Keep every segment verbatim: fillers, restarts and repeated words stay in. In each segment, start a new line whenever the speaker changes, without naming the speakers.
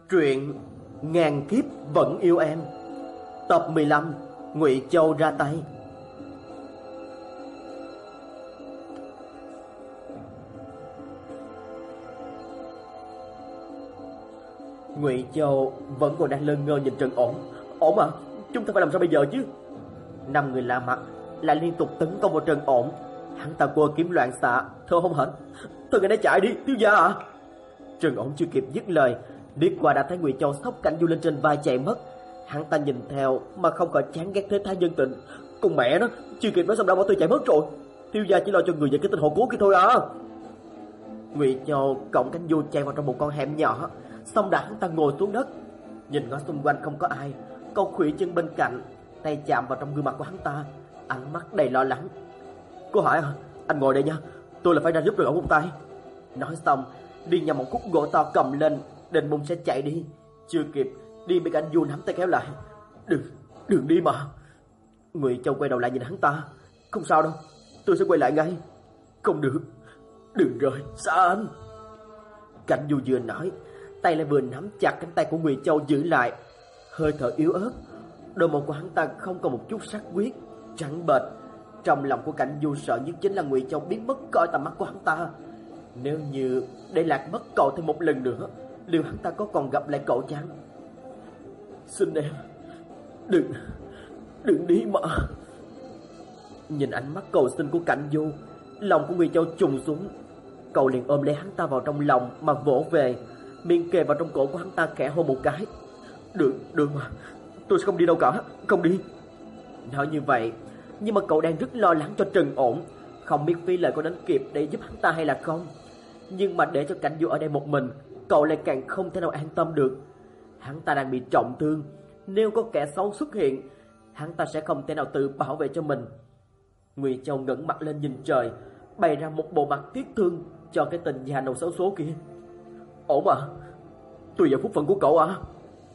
Truyện Ngàn Kiếp Vẫn Yêu Em, tập mười lăm, Ngụy Châu ra tay. Ngụy Châu vẫn còn đang lơ ngơ nhìn Trần Ổn. Ổn à, chúng ta phải làm sao bây giờ chứ? Năm người lạ mặt lại liên tục tấn công vào Trần Ổn. Hắn ta quơ kiếm loạn xạ, thở hổn hển. Thôi người đã chạy đi, thiếu gia à. Trần Ổn chưa kịp dứt lời, liếc qua đã thấy Ngụy Châu xốc Cảnh Du lên trên vai chạy mất. Hắn ta nhìn theo mà không khỏi chán ghét thế thái nhân tình. Con mẹ nó, chưa kịp nói xong đã bỏ tôi chạy mất rồi. Thiếu gia chỉ lo cho người và cái tên hộ cố kia thôi à. Ngụy Châu cõng Cảnh Du chạy vào trong một con hẻm nhỏ, xong đã hắn ta ngồi xuống đất, nhìn ngó xung quanh không có ai. Câu khuỷu chân bên cạnh, tay chạm vào trong gương mặt của hắn ta, ánh mắt đầy lo lắng. Cô hỏi à, anh ngồi đây nha, tôi là phải ra giúp Trần Ổn một tay. Nói xong đi nhằm một khúc gỗ to cầm lên, định bụng sẽ chạy đi. Chưa kịp đi bị Cảnh Du nắm tay kéo lại. Đừng, đừng đi mà. Ngụy Châu quay đầu lại nhìn hắn ta. Không sao đâu, tôi sẽ quay lại ngay. Không được, đừng rời xa anh. Cảnh Du vừa nói, tay lại vừa nắm chặt cánh tay của Ngụy Châu giữ lại. Hơi thở yếu ớt, đôi môi của hắn ta không còn một chút sắc quyết, trắng bệch. Trong lòng của Cảnh Du sợ nhất chính là Ngụy Châu biến mất khỏi tầm mắt của hắn ta. Nếu như để lạc mất cậu thêm một lần nữa, liệu hắn ta có còn gặp lại cậu chăng? Xin em, đừng, đừng đi mà. Nhìn ánh mắt cầu xin của Cảnh Du, lòng của Ngụy Châu trùng xuống. Cậu liền ôm lấy hắn ta vào trong lòng mà vỗ về, miệng kề vào trong cổ của hắn ta khẽ hôn một cái. Được, được mà, tôi sẽ không đi đâu cả, không đi. Nói như vậy, nhưng mà cậu đang rất lo lắng cho Trần Ổn, không biết Phi Lợi có đến kịp để giúp hắn ta hay là không. Nhưng mà để cho Cảnh Du ở đây một mình, cậu lại càng không thể nào an tâm được. Hắn ta đang bị trọng thương, nếu có kẻ xấu xuất hiện, hắn ta sẽ không thể nào tự bảo vệ cho mình. Ngụy Châu ngẩng mặt lên nhìn trời, bày ra một bộ mặt tiếc thương cho cái tình già nâu xấu số kia. Ổn à, tôi vào phúc phận của cậu à.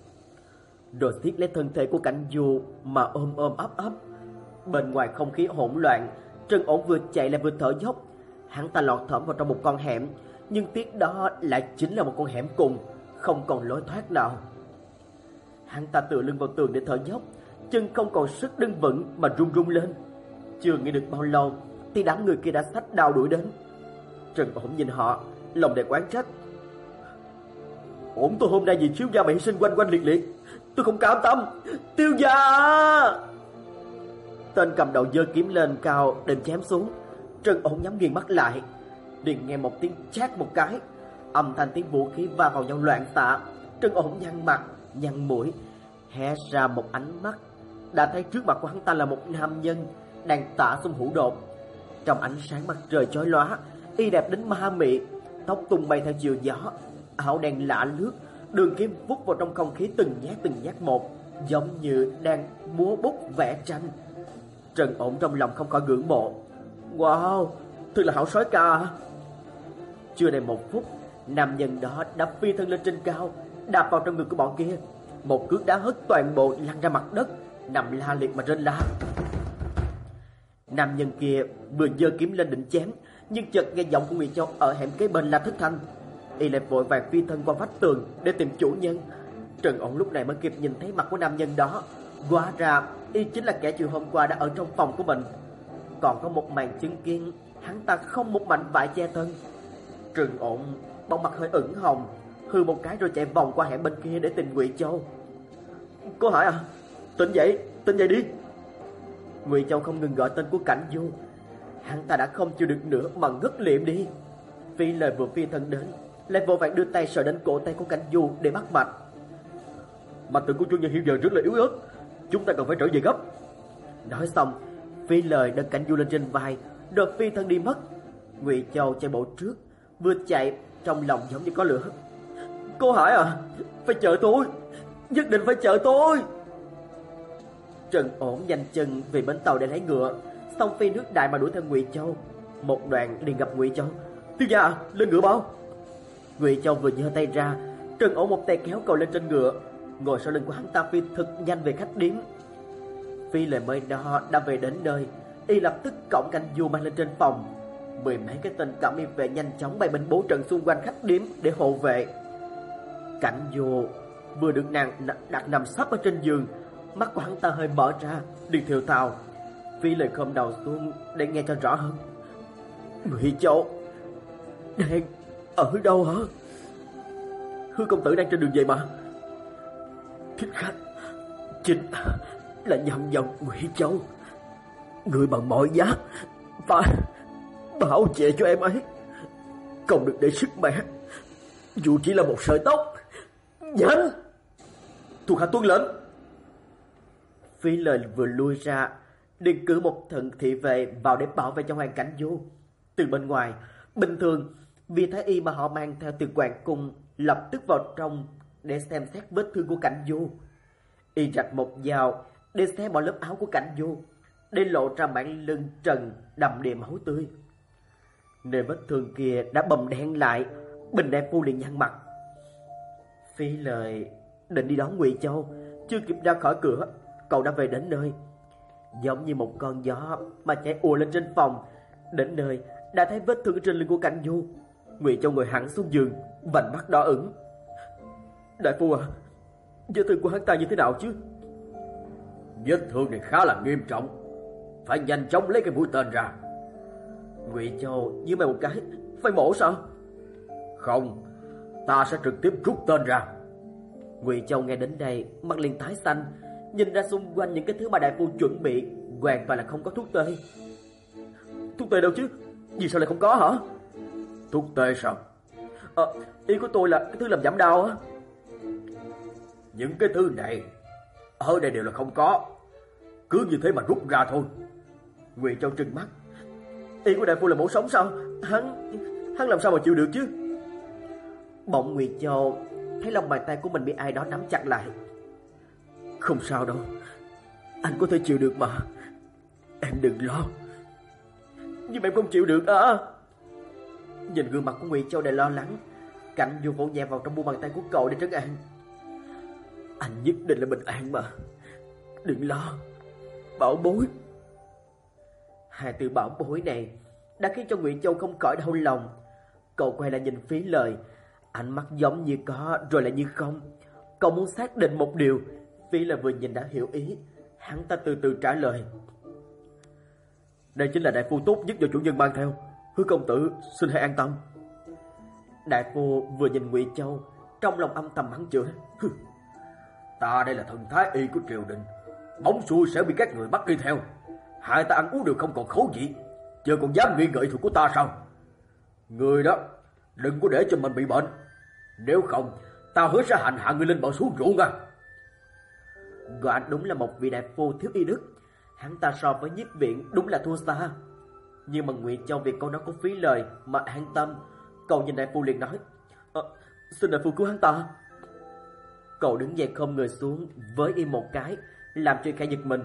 Rồi siết lấy thân thể của Cảnh Du mà ôm ôm ấp ấp. Bên ngoài không khí hỗn loạn, Trần Ổn vừa chạy lại vừa thở dốc. Hắn ta lọt thởm vào trong một con hẻm, nhưng tiếc đó lại chính là một con hẻm cùng, không còn lối thoát nào. Hắn ta tựa lưng vào tường để thở dốc, chân không còn sức đứng vững mà run run lên. Chưa nghĩ được bao lâu thì đám người kia đã xách đao đuổi đến. Trần Ổn nhìn họ, lòng đầy oán trách. Ổn tôi hôm nay vì thiếu gia mà hy sinh quanh quanh liệt liệt, tôi không cam tâm. Tiêu gia! Tên cầm đầu giơ kiếm lên cao định chém xuống. Trần Ổn nhắm nghiền mắt lại, liền nghe một tiếng chát một cái, âm thanh tiếng vũ khí va vào nhau loạn xạ. Trần Ổn nhăn mặt nhăn mũi, hé ra một ánh mắt, đã thấy trước mặt của hắn ta là một nam nhân đang tả xuống hữu đột. Trong ánh sáng mặt trời chói lóa, y đẹp đến ma mị, tóc tung bay theo chiều gió, áo đen lạ lướt, đường kiếm vút vào trong không khí từng nhát từng nhát một, giống như đang múa bút vẽ tranh. Trần Ổn trong lòng không khỏi ngưỡng mộ. Wow, thật là hảo soái ca. Chưa đầy một phút, nam nhân đó đã phi thân lên trên cao, đạp vào trong ngực của bọn kia, một cước đá hất toàn bộ lăn ra mặt đất, nằm la liệt mà rên la. Nam nhân kia vừa giơ kiếm lên định chém, nhưng chợt nghe giọng của Ngụy Châu ở hẻm kế bên la thất thanh. Y lại vội vàng phi thân qua vách tường để tìm chủ nhân. Trần Ổn lúc này mới kịp nhìn thấy mặt của nam nhân đó. Hóa ra y chính là kẻ chiều hôm qua đã ở trong phòng của mình. Còn có một màn chứng kiến, hắn ta không một mảnh vải che thân. Trần Ổn bỗng mặt hơi ửng hồng, hừ một cái rồi chạy vòng qua hẻm bên kia để tìm Ngụy Châu. Cô hỏi à, tỉnh dậy, tỉnh dậy đi. Ngụy Châu không ngừng gọi tên của Cảnh Du. Hắn ta đã không chịu được nữa mà ngất liệm đi. Phi Lời vừa phi thân đến, lại vội vàng đưa tay sờ đến cổ tay của Cảnh Du để bắt mạch. Mạch tượng của chủ nhân hiện giờ rất là yếu ớt, chúng ta cần phải trở về gấp. Nói xong, Phi Lời đặt Cảnh Du lên trên vai, rồi phi thân đi mất. Ngụy Châu chạy bộ trước, vừa chạy trong lòng giống như có lửa. Cô Hải à, phải chờ tôi, nhất định phải chờ tôi. Trần Ổn nhanh chân về bến tàu để lấy ngựa, xong phi nước đại mà đuổi theo Ngụy Châu. Một đoạn liền gặp Ngụy Châu. Tiêu gia, lên ngựa bao. Ngụy Châu vừa giơ tay ra, Trần Ổn một tay kéo cậu lên trên ngựa, ngồi sau lưng của hắn ta phi thật nhanh về khách điếm. Phi Lời mới đó đã về đến nơi, y lập tức cõng Cảnh Du mang lên trên phòng. Mười mấy cái tên cẩm y vệ nhanh chóng bày binh bố trận xung quanh khách điếm để hộ vệ. Cảnh Du vừa được nàng đặt nằm sấp ở trên giường. Mắt của hắn ta hơi mở ra, liền thều thào. Phi Lời khom đầu xuống để nghe cho rõ hơn. Ngụy Châu đang ở đâu hả? Hứa công tử đang trên đường về mà. Thích khách chính là nhân vật Ngụy Châu. Người bằng mọi giá phải bảo vệ cho em ấy, không được để sức mẹ dù chỉ là một sợi tóc. Nhanh! Thuộc hạ tuân lệnh. Phi Lời vừa lui ra, liền cử một thần thị vệ vào để bảo vệ cho Hoàng Cảnh Du. Từ bên ngoài, bình thường vì thái y mà họ mang theo từ hoàng cung lập tức vào trong để xem xét vết thương của Cảnh Du. Y rạch một dao để xé bỏ lớp áo của Cảnh Du, để lộ ra mảng lưng trần đầm đìa máu tươi. Nơi vết thương kia đã bầm đen lại, Bình Đại Phu liền nhăn mặt. Phi Lời định đi đón Ngụy Châu, chưa kịp ra khỏi cửa, cậu đã về đến nơi. Giống như một con gió mà chạy ùa lên trên phòng, đến nơi đã thấy vết thương trên lưng của Cảnh Du. Ngụy Châu ngồi hẳn xuống giường, vành mắt đỏ ửng. Đại Phu à, vết thương của hắn ta như thế nào chứ?
Vết thương này khá là nghiêm trọng, phải nhanh chóng lấy cái mũi tên ra.
Ngụy Châu như mày một cái, phải mổ sao?
Không, ta sẽ trực tiếp rút tên ra.
Ngụy Châu nghe đến đây mặt liền tái xanh, nhìn ra xung quanh những cái thứ mà Đại Phu chuẩn bị hoàn toàn là không có thuốc tê. Thuốc tê đâu chứ? Vì sao lại không có hả?
Thuốc tê sao?
Ờ, ý của tôi là cái thứ làm giảm đau á.
Những cái thứ này ở đây đều là không có, cứ như thế mà rút ra thôi.
Ngụy Châu trừng mắt. Ý của Đại Phu là mổ sống sao? Hắn hắn làm sao mà chịu được chứ? Bỗng Ngụy Châu thấy lòng bàn tay của mình bị ai đó nắm chặt lại. Không sao đâu, anh có thể chịu được mà, em đừng lo. Nhưng em không chịu được à? Nhìn gương mặt của Ngụy Châu đầy lo lắng, Cảnh Du vỗ nhẹ vào trong mu bàn tay của cậu để trấn an. Anh nhất định là bình an mà, đừng lo, bảo bối. Hai từ bảo bối này đã khiến cho Ngụy Châu không khỏi đau lòng. Cậu quay lại nhìn Phí Lời, ánh mắt giống như có rồi lại như không. Cậu muốn xác định một điều. Phí Lời vừa nhìn đã hiểu ý, hắn ta từ từ trả lời. Đây chính là đại phu tốt nhất do chủ nhân mang theo, Hứa công tử xin hãy an tâm. Đại phu vừa nhìn Ngụy Châu, trong lòng âm thầm mắng chửi.
Ta đây là thần thái y của triều đình, bóng xui sẽ bị các người bắt đi theo, hại ta ăn uống đều không còn khẩu vị, giờ còn dám nghi ngờ thuật của ta sao? Người đó đừng có để cho mình bị bệnh, nếu không ta hứa sẽ hành hạ người lên bờ xuống ruộng à.
Gã đúng là một vị đại phu thiếu y đức, hắn ta so với Nhiếp Viễn đúng là thua xa. Nhưng mà Ngụy Châu vì câu nói của Phí Lời mà an tâm. Cậu nhìn đại phu liền nói, à, xin đại phu cứu hắn ta. Cậu đứng dậy không người xuống với y một cái, làm cho khẽ giật mình.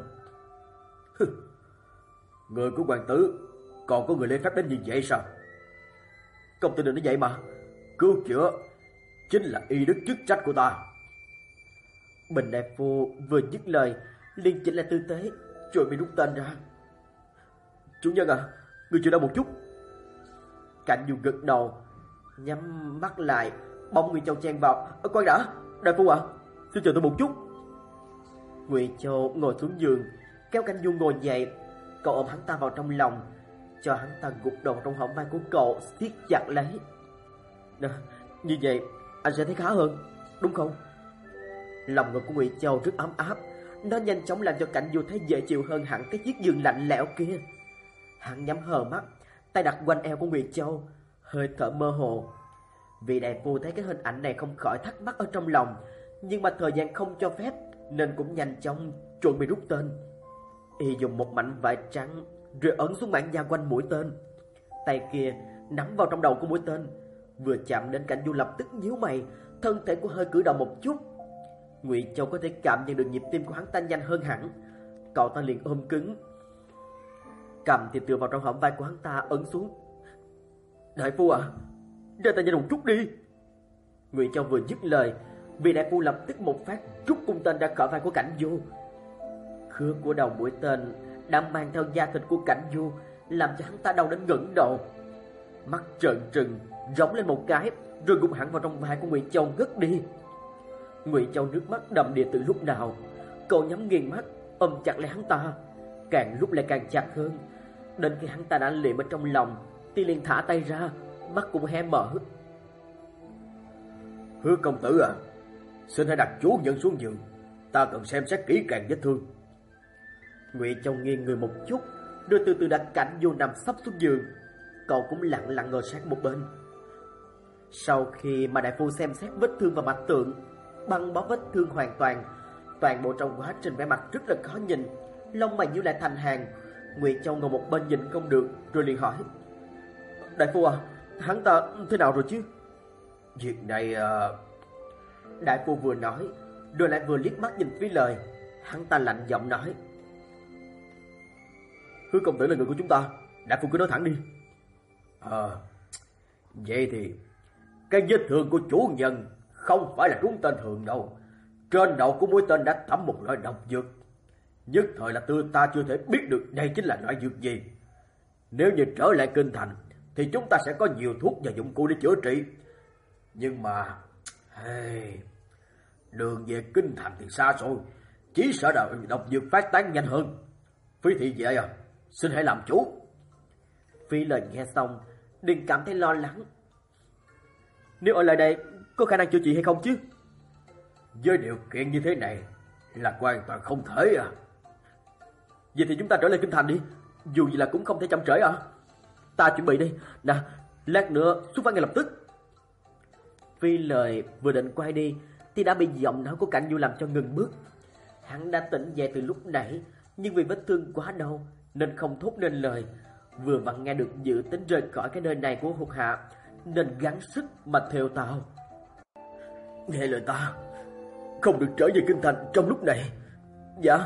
Người của hoàng tử còn có người lễ phép đến như vậy sao?
Công tử đừng nói vậy mà.
Cứu chữa chính là y đức chức trách của ta.
Bình đại phu vừa dứt lời liền chỉnh lại tư thế rồi bị rút tên ra. Chủ nhân à, người chịu đau một chút. Cảnh Du gật đầu, nhắm mắt lại. Bỗng Ngụy Châu chen vào. Ơ khoan đã, đại phu à, xin chờ tôi một chút. Ngụy Châu ngồi xuống giường, kéo Cảnh Du ngồi dậy. Cậu ôm hắn ta vào trong lòng, cho hắn ta gục đầu trong hõm vai của cậu, siết chặt lấy. Nè, như vậy anh sẽ thấy khá hơn, đúng không? Lòng ngực của Ngụy Châu rất ấm áp, nó nhanh chóng làm cho Cảnh Du thấy dễ chịu hơn hẳn cái chiếc giường lạnh lẽo kia. Hắn nhắm hờ mắt, tay đặt quanh eo của Ngụy Châu, hơi thở mơ hồ. Vị đại phu thấy cái hình ảnh này không khỏi thắc mắc ở trong lòng, nhưng mà thời gian không cho phép nên cũng nhanh chóng chuẩn bị rút tên. Y dùng một mảnh vải trắng rồi ấn xuống mảng da quanh mũi tên, tay kia nắm vào trong đầu của mũi tên. Vừa chạm đến Cảnh Du lập tức nhíu mày, thân thể của hơi cử động một chút. Ngụy Châu có thể cảm nhận được nhịp tim của hắn ta nhanh hơn hẳn. Cậu ta liền ôm cứng, cầm thì tựa vào trong hõm vai của hắn ta ấn xuống. Đại phu à, để ta nhanh một chút đi. Ngụy Châu vừa dứt lời, vị đại phu lập tức một phát rút cung tên ra khỏi vai của Cảnh Du. Khứa của đầu mũi tên đã mang theo da thịt của Cảnh Du, làm cho hắn ta đau đến ngẩng đầu. Mắt trợn trừng rống lên một cái, rồi gục hẳn vào trong vai của Ngụy Châu ngất đi. Ngụy Châu nước mắt đầm đìa từ lúc nào. Cậu nhắm nghiền mắt, ôm chặt lấy hắn ta, càng lúc lại càng chặt hơn. Đến khi hắn ta đã liệm ở trong lòng thì liền thả tay ra, mắt cũng hé mở.
Hứa công tử à, xin hãy đặt chủ nhân xuống giường, ta cần xem xét kỹ càng vết thương.
Ngụy Châu nghiêng người một chút, rồi từ từ đặt Cảnh Du nằm sấp xuống giường. Cậu cũng lặng lặng ngồi sát một bên. Sau khi mà đại phu xem xét vết thương và mạch tượng, băng bó vết thương hoàn toàn, toàn bộ trong quá trình vẻ mặt rất là khó nhìn, lông mày nhíu lại thành hàng. Ngụy Châu ngồi một bên nhìn không được, rồi liền hỏi: Đại phu à, hắn ta thế nào rồi chứ?
Việc này uh...
Đại phu vừa nói, rồi lại vừa liếc mắt nhìn Phí Lời. Hắn ta lạnh giọng nói:
Hứa công tử là người của chúng ta, đại phu cứ nói thẳng đi. Ờ, à, vậy thì cái vết thương của chủ nhân không phải là trúng tên thường đâu. Trên đầu của mũi tên đã thấm một loại độc dược. Nhất thời là tư ta chưa thể biết được đây chính là loại dược gì. Nếu như trở lại kinh thành thì chúng ta sẽ có nhiều thuốc và dụng cụ để chữa trị. Nhưng mà hey, đường về kinh thành thì xa xôi, chỉ sợ là độc dược phát tán nhanh hơn. Phí thị vệ à, xin hãy làm chủ.
Phí Lời nghe xong đừng cảm thấy lo lắng. Nếu ở lại đây có khả năng chữa trị hay không chứ?
Với điều kiện như thế này là hoàn toàn không thể à.
Vậy thì chúng ta trở lại kinh thành đi, dù gì là cũng không thể chậm trễ à. Ta chuẩn bị đi, nè, lát nữa xuất phát ngay lập tức. Phí Lời vừa định quay đi thì đã bị giọng nói của Cảnh Du làm cho ngừng bước. Hắn đã tỉnh dậy từ lúc nãy, nhưng vì vết thương quá đau nên không thốt nên lời. Vừa vặn nghe được dự tính rời khỏi cái nơi này của thuộc hạ, nên gắng sức mà thều thào:
Nghe lời ta, không được trở về kinh thành trong lúc này.
Dạ.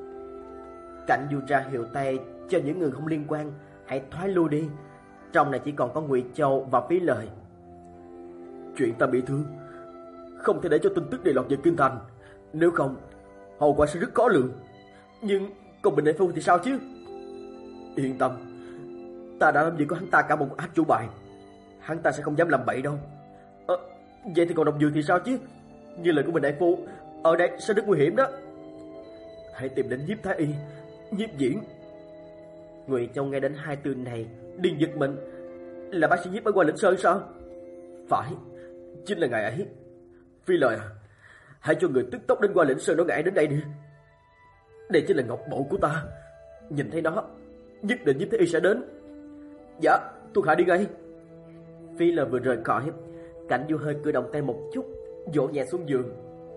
Cảnh Du ra hiệu tay cho những người không liên quan hãy thoái lui đi. Trong này chỉ còn có Ngụy Châu và Phí Lời.
Chuyện ta bị thương, không thể để cho tin tức này lọt về kinh thành, nếu không hậu quả sẽ rất khó lường.
Nhưng còn Bình Đại Phu thì sao chứ?
Yên tâm, ta đã làm gì có hắn ta cả một át chủ bài, hắn ta sẽ không dám làm bậy đâu.
À, vậy thì còn độc dược thì sao chứ? Như lời của Bình Đại Phu, ở đây sẽ rất nguy hiểm đó.
Hãy tìm đến Nhiếp Thái Y, Nhiếp Diễn.
Ngụy Châu nghe đến hai từ này liền giật mình. Là bác sĩ Nhiếp ở Hoa Lĩnh Sơn sao?
Phải, chính là ngài ấy. Phi Lời à, hãy cho người tức tốc đến Hoa Lĩnh Sơn nói ngài đến đây đi. Đây chính là ngọc bội của ta, nhìn thấy nó nhất định Nhiếp Thái Y sẽ đến.
Dạ, thuộc hạ đi ngay. Phi Lời vừa rời khỏi, Cảnh Du hơi cử động tay một chút, vỗ nhẹ xuống giường.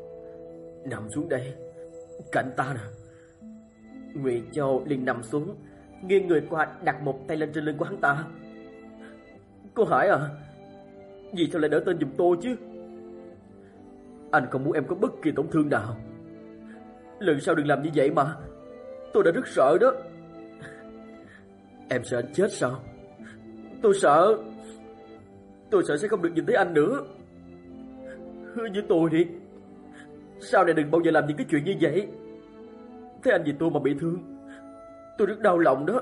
Nằm xuống đây, cạnh ta nè.
Ngụy Châu liền nằm xuống, nghiêng người qua đặt một tay lên trên lưng của hắn ta. Cô Hải à, vì sao lại đỡ tên giùm tôi chứ?
Anh không muốn em có bất kỳ tổn thương nào.
Lần sau đừng làm như vậy mà, tôi đã rất sợ đó.
Em sợ anh chết sao?
Tôi sợ Tôi sợ sẽ không được nhìn thấy anh nữa. Hứa với tôi đi, sau này đừng bao giờ làm những cái chuyện như vậy. Thế anh vì tôi mà bị thương, tôi rất đau lòng đó.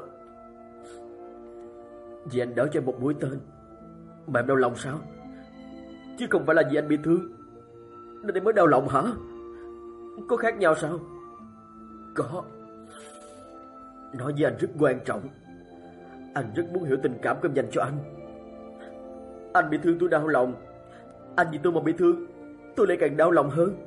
Vì anh đỡ cho em một mũi tên mà em đau lòng sao?
Chứ không phải là vì anh bị thương nên em mới đau lòng hả? Có khác nhau sao?
Có. Nói với anh rất quan trọng. Anh rất muốn hiểu tình cảm của em dành cho anh.
Anh bị thương tôi đau lòng, anh vì tôi mà bị thương, tôi lại càng đau lòng hơn.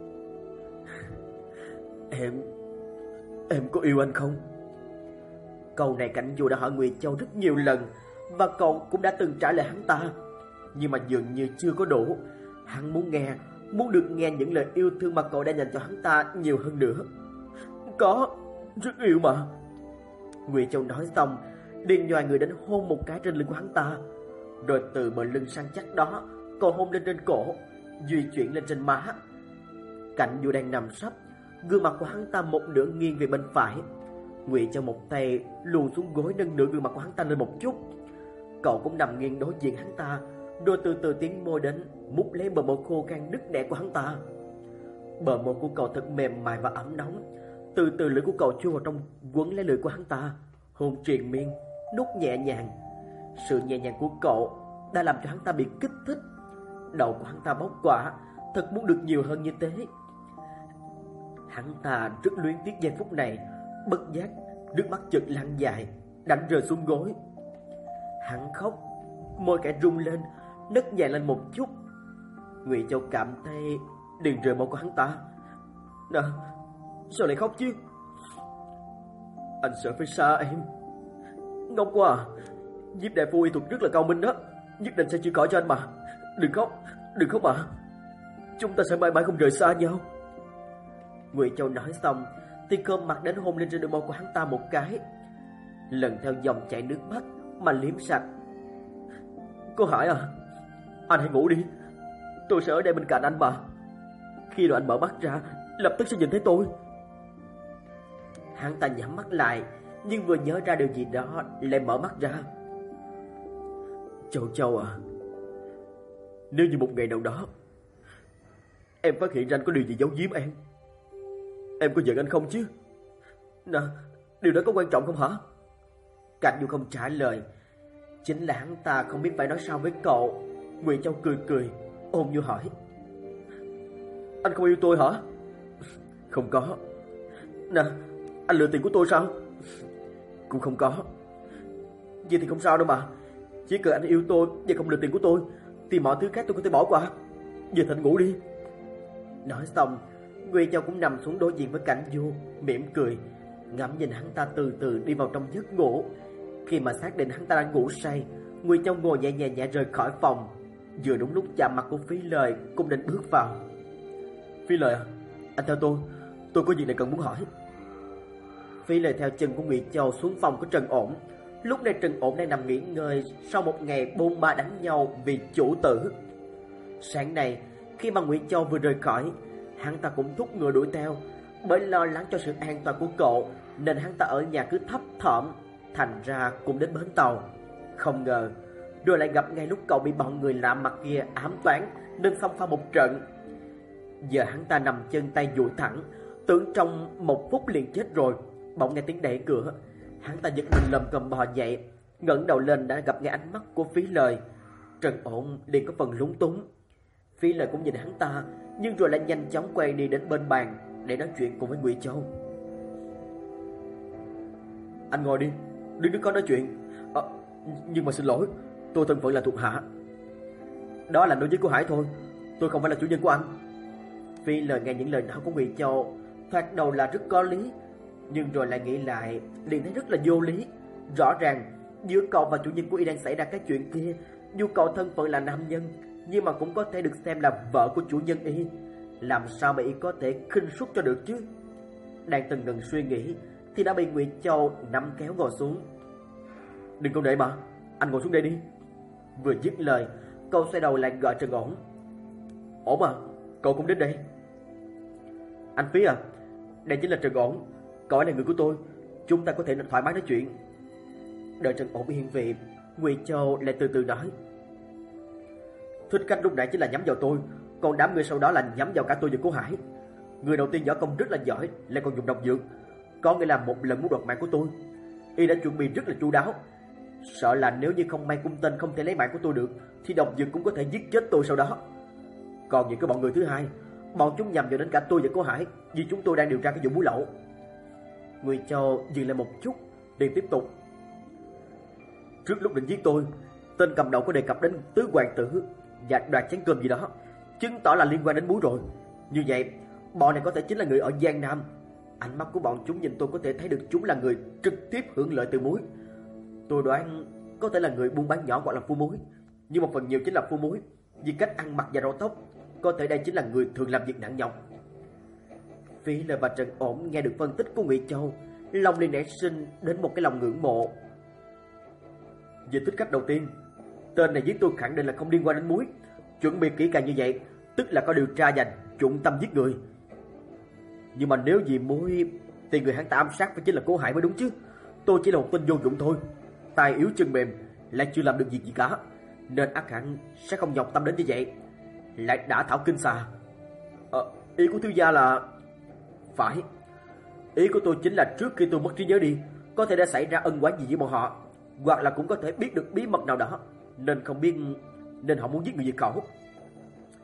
Em Em có yêu anh không?
Câu này Cảnh Du đã hỏi Ngụy Châu rất nhiều lần, và cậu cũng đã từng trả lời hắn ta, nhưng mà dường như chưa có đủ. Hắn muốn nghe, muốn được nghe những lời yêu thương mà cậu đã dành cho hắn ta nhiều hơn nữa.
Có, rất yêu mà.
Ngụy Châu nói xong liền nhòi người đến hôn một cái trên lưng của hắn ta, rồi từ bờ lưng săn chắc đó cậu hôn lên trên cổ, di chuyển lên trên má. Cảnh Du đang nằm sấp, gương mặt của hắn ta một nửa nghiêng về bên phải. Ngụy Châu một tay luồn xuống gối nâng nửa gương mặt của hắn ta lên một chút. Cậu cũng nằm nghiêng đối diện hắn ta, rồi từ từ tiến môi đến mút lấy bờ môi khô khan nứt nẻ của hắn ta. Bờ môi của cậu thật mềm mại và ấm nóng. Từ từ lưỡi của cậu chui vào trong, quấn lấy lưỡi của hắn ta, hôn triền miên, nút nhẹ nhàng. Sự nhẹ nhàng của cậu đã làm cho hắn ta bị kích thích. Đầu của hắn ta bốc quả, thật muốn được nhiều hơn như thế. Hắn ta rất luyến tiếc giây phút này, bất giác nước mắt chợt lăn dài, đánh rơi xuống gối. Hắn khóc, môi kẻ rung lên, nấc nhẹ lên một chút. Ngụy Châu cảm thấy điền rời máu của hắn ta. Nè, sao lại khóc chứ? Anh sợ phải xa em. Ngốc quá à. Diếp đại phu y thuật rất là cao minh đó, nhất định sẽ chữa khỏi cho anh mà. Đừng khóc, đừng khóc mà. Chúng ta sẽ mãi mãi không rời xa nhau. Ngụy Châu nói xong thì cơm mặt đến hôn lên trên đôi môi của hắn ta một cái, lần theo dòng chảy nước mắt mà liếm sạch. Cô Hải à, anh hãy ngủ đi, tôi sẽ ở đây bên cạnh anh mà. Khi nào anh mở mắt ra, lập tức sẽ nhìn thấy tôi. Hắn ta nhắm mắt lại, nhưng vừa nhớ ra điều gì đó lại mở mắt ra. Châu Châu à, nếu như một ngày nào đó em phát hiện ra anh có điều gì giấu giếm em, em có giận anh không chứ? Nè, điều đó có quan trọng không hả? Cảnh Du không trả lời. Chính là hắn ta không biết phải nói sao với cậu. Ngụy Châu cười cười, ôm nhu hỏi: Anh không yêu tôi hả? Không có. Nè, anh lừa tiền của tôi sao? Cũng không có. Vậy thì không sao đâu mà. Chỉ cần anh yêu tôi và không lừa tiền của tôi thì mọi thứ khác tôi có thể bỏ qua. Giờ thì anh ngủ đi. Nói xong, Ngụy Châu cũng nằm xuống đối diện với Cảnh Du, mỉm cười, ngắm nhìn hắn ta từ từ đi vào trong giấc ngủ. Khi mà xác định hắn ta đang ngủ say, Ngụy Châu ngồi nhẹ nhẹ nhẹ rời khỏi phòng. Vừa đúng lúc chạm mặt của Phí Lời cũng định bước vào. Phí Lời à, anh theo tôi, tôi có việc này cần muốn hỏi. Phí Lời theo chân của Ngụy Châu xuống phòng của Trần Ổn. Lúc này Trần Ổn đang nằm nghỉ ngơi sau một ngày bôn ba đánh nhau vì chủ tử. Sáng nay, khi mà Ngụy Châu vừa rời khỏi, hắn ta cũng thúc ngựa đuổi theo. Bởi lo lắng cho sự an toàn của cậu nên hắn ta ở nhà cứ thấp thỏm, thành ra cũng đến bến tàu. Không ngờ rồi lại gặp ngay lúc cậu bị bọn người lạ mặt kia ám toán nên xông pha một trận. Giờ hắn ta nằm chân tay duỗi thẳng, tưởng trong một phút liền chết rồi. Bỗng nghe tiếng đẩy cửa, hắn ta giật mình lầm cầm bò dậy, ngẩng đầu lên đã gặp ngay ánh mắt của Phí Lời. Trần Ổn liền có phần lúng túng. Phí Lời cũng nhìn hắn ta, nhưng rồi lại nhanh chóng quay đi đến bên bàn để nói chuyện cùng với Ngụy Châu. Anh ngồi đi, đừng đừng có nói chuyện. À, nhưng mà xin lỗi, tôi thân phận là thuộc hạ. Đó là đối với của Hải thôi, tôi không phải là chủ nhân của anh. Phí Lời nghe những lời đó của Ngụy Châu, thoạt đầu là rất có lý, nhưng rồi lại nghĩ lại liền thấy rất là vô lý. Rõ ràng giữa cậu và chủ nhân của y đang xảy ra cái chuyện kia. Dù cậu thân phận là nam nhân, nhưng mà cũng có thể được xem là vợ của chủ nhân y. Làm sao mà y có thể khinh suất cho được chứ? Đang từng ngần suy nghĩ thì đã bị Ngụy Châu nắm kéo ngồi xuống. Đừng có để mà, anh ngồi xuống đây đi. Vừa dứt lời, cậu xoay đầu lại gọi Trần Ổn. Ổn à, cậu cũng đến đây. Anh Phí à, đây chính là Trần Ổn, cậu ấy là người của tôi, chúng ta có thể thoải mái nói chuyện. Đợi Trần Ổn yên vị, Ngụy Châu lại từ từ nói: Thích cách lúc nãy chính là nhắm vào tôi, còn đám người sau đó là nhắm vào cả tôi và Cố Hải. Người đầu tiên võ công rất là giỏi, lại còn dùng độc dược, có nghĩa là một lần muốn đoạt mạng của tôi. Y đã chuẩn bị rất là chu đáo, sợ là nếu như không may cung tên không thể lấy mạng của tôi được thì độc dược cũng có thể giết chết tôi sau đó. Còn những cái bọn người thứ hai, bọn chúng nhằm vào đến cả tôi và Cố Hải, vì chúng tôi đang điều tra cái vụ buôn lậu. Ngụy Châu dừng lại một chút liền tiếp tục: Trước lúc định giết tôi, tên cầm đầu có đề cập đến tứ hoàng tử và đoạt chén cơm gì đó, chứng tỏ là liên quan đến Búa rồi. Như vậy, bọn này có thể chính là người ở Giang Nam. Ánh mắt của bọn chúng nhìn tôi có thể thấy được chúng là người trực tiếp hưởng lợi từ muối. Tôi đoán có thể là người buôn bán nhỏ hoặc là phu muối, nhưng một phần nhiều chính là phu muối, vì cách ăn mặc và râu tóc, có thể đây chính là người thường làm việc nặng nhọc. Phí Lời và Trần Ổn nghe được phân tích của Ngụy Châu, lòng liền nảy sinh đến một cái lòng ngưỡng mộ. Về thích cách đầu tiên, tên này giết tôi khẳng định là không liên quan đến muối. Chuẩn bị kỹ càng như vậy, tức là có điều tra và dụng tâm giết người. Nhưng mà nếu vì muối thì người hắn ta ám sát phải chính là Cố Hải mới đúng chứ. Tôi chỉ là một tên vô dụng thôi, tài yếu chân mềm, lại chưa làm được việc gì cả, nên ắt hẳn sẽ không nhọc tâm đến như vậy. Lại đã thảo kinh xà. Ờ, ý của thiếu gia là... Phải, ý của tôi chính là trước khi tôi mất trí nhớ đi, có thể đã xảy ra ân oán gì với bọn họ, hoặc là cũng có thể biết được bí mật nào đó, nên không biết nên họ muốn giết người diệt khẩu.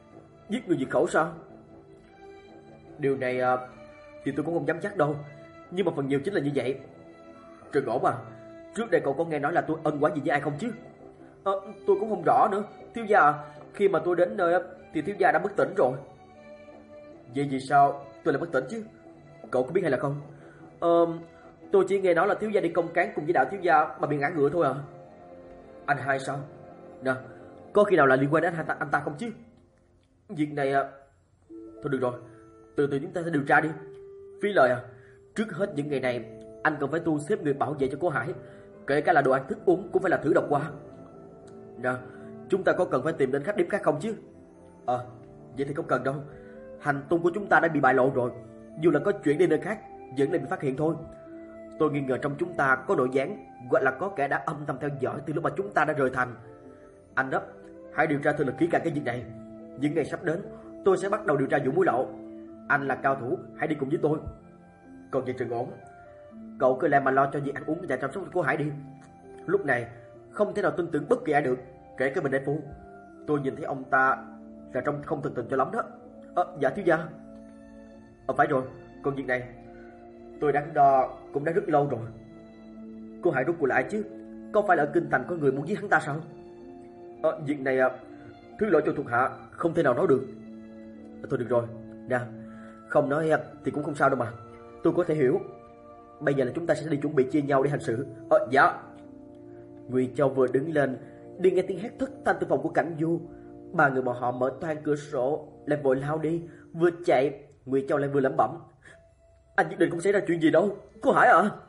Giết người diệt khẩu sao? Điều này à, thì tôi cũng không dám chắc đâu, nhưng mà phần nhiều chính là như vậy.
Trần Ổn à, trước đây cậu có nghe nói là tôi ân oán gì với ai không chứ?
À, tôi cũng không rõ nữa. Thiếu gia à, khi mà tôi đến nơi thì thiếu gia đã bất tỉnh rồi.
Vậy vì sao tôi lại bất tỉnh chứ? Cậu có biết hay là không?
Ờ, tôi chỉ nghe nói là thiếu gia đi công cán cùng với đạo thiếu gia mà bị ngã ngựa thôi à.
Anh hai sao?
Nè, có khi nào là liên quan đến anh ta, anh ta không chứ?
Việc này à... Thôi được rồi, từ từ chúng ta sẽ điều tra đi.
Phí lời à, trước hết những ngày này anh cần phải tu xếp người bảo vệ cho cô Hải, kể cả là đồ ăn thức uống cũng phải là thử độc qua. Nè, chúng ta có cần phải tìm đến khách điếm khác không chứ?
Ờ, à, vậy thì không cần đâu.
Hành tung của chúng ta đã bị bại lộ rồi, dù là có chuyển đi nơi khác vẫn lại bị phát hiện thôi. Tôi nghi ngờ trong chúng ta có nội gián, gọi là có kẻ đã âm thầm theo dõi từ lúc mà chúng ta đã rời thành. Anh đó, hãy điều tra thật là kỹ càng cái việc này. Những ngày sắp đến, tôi sẽ bắt đầu điều tra vụ muối lậu. Anh là cao thủ, hãy đi cùng với tôi.
Còn về Trần Ổn,
cậu cứ làm mà lo cho việc ăn uống và chăm sóc của Hải đi. Lúc này không thể nào tin tưởng bất kỳ ai được, kể cả Bình Đại Phu. Tôi nhìn thấy ông ta là trông không thực tình cho lắm đó. Ờ, à, dạ thiếu gia. Ờ, phải rồi, còn việc này tôi đắn đo cũng đã rất lâu rồi. Cô Hải rút cuộc lại chứ? Có phải là ở kinh thành có người muốn giết hắn ta sao?
Ờ, việc này à, thứ lỗi cho thuộc hạ không thể nào nói được.
À, thôi được rồi, nè, không nói thì cũng không sao đâu mà. Tôi có thể hiểu. Bây giờ là chúng ta sẽ đi chuẩn bị chia nhau để hành sự.
Ờ, dạ.
Ngụy Châu vừa đứng lên, đi nghe tiếng hét thất thanh từ phòng của Cảnh Du. Ba người bọn họ mở toang cửa sổ, lại vội lao đi, vừa chạy, Ngụy Châu lại vừa lẩm bẩm: anh nhất định không xảy ra chuyện gì đâu, cô Hải à.